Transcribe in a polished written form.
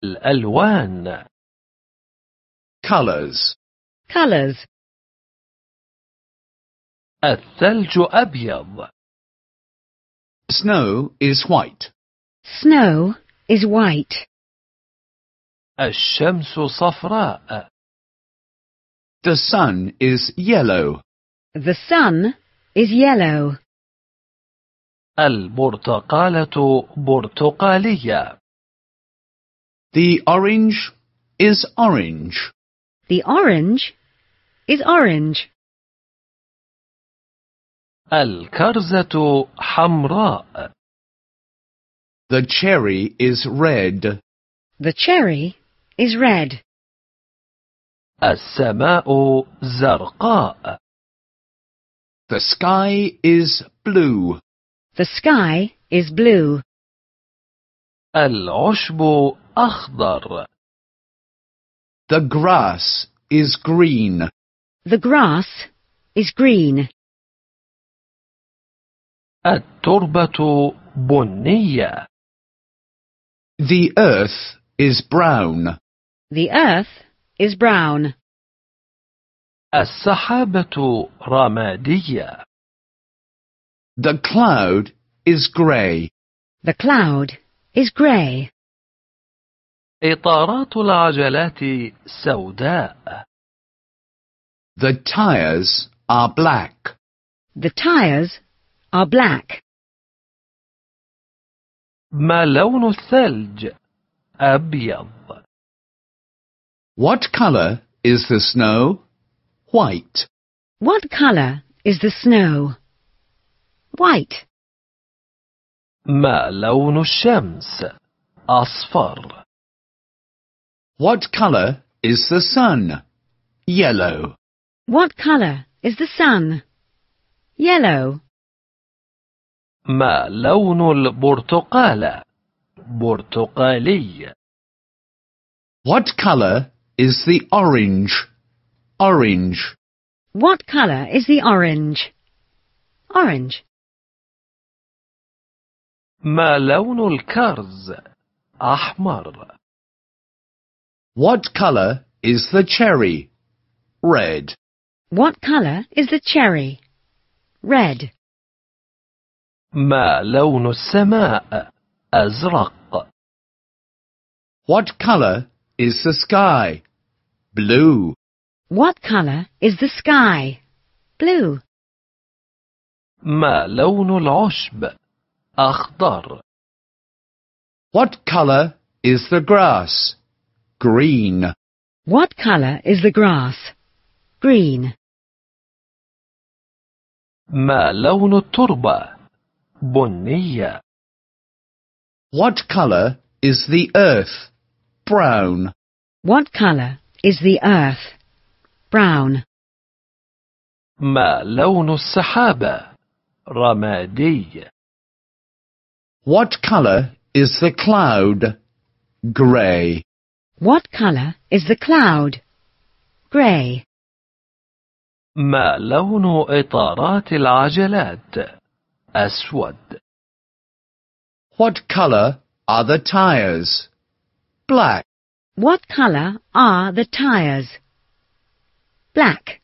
الألوان. colors, colors, الثلج أبيض. snow is white, snow is white, الشمس صفراء. the sun is yellow, the sun is yellow, البرتقالة برتقالية. the orange is orange, the orange is orange, الكرزة حمراء. the cherry is red, the cherry is red, السماء زرقاء. the sky is blue, the sky is blue, العشب أخضر. the grass is green, the grass is green, التربة بنية. the earth is brown, the earth is brown, السحابة رمادية. the cloud is grey, the cloud is grey, إطارات العجلات سوداء. the tires are black, the tires are black. ما لون الثلج؟ أبيض. what color is the snow? White. What color is the snow? White. ما لون الشمس؟ أصفر. What color is the sun? Yellow. What color is the sun? Yellow. ما لون البرتقالة؟ برتقالي. What color is the orange? Orange. What color is the orange? Orange. ما لون الكرز؟ أحمر. What color is the cherry? Red. What color is the cherry? Red. ما لون السماء؟ أزرق. What color is the sky? Blue. What color is the sky? Blue. ما لون العشب؟ أخضر. What color is the grass? Green. What color is the grass? Green. ما لون التربة؟ بنية. What color is the earth? Brown. What color is the earth? Brown. ما لون السحابة؟ رمادي. What color is the cloud? Grey. What color is the cloud? Grey. ما لون إطارات العجلات؟ أسود. What color are the tires? Black. What color are the tires? Black.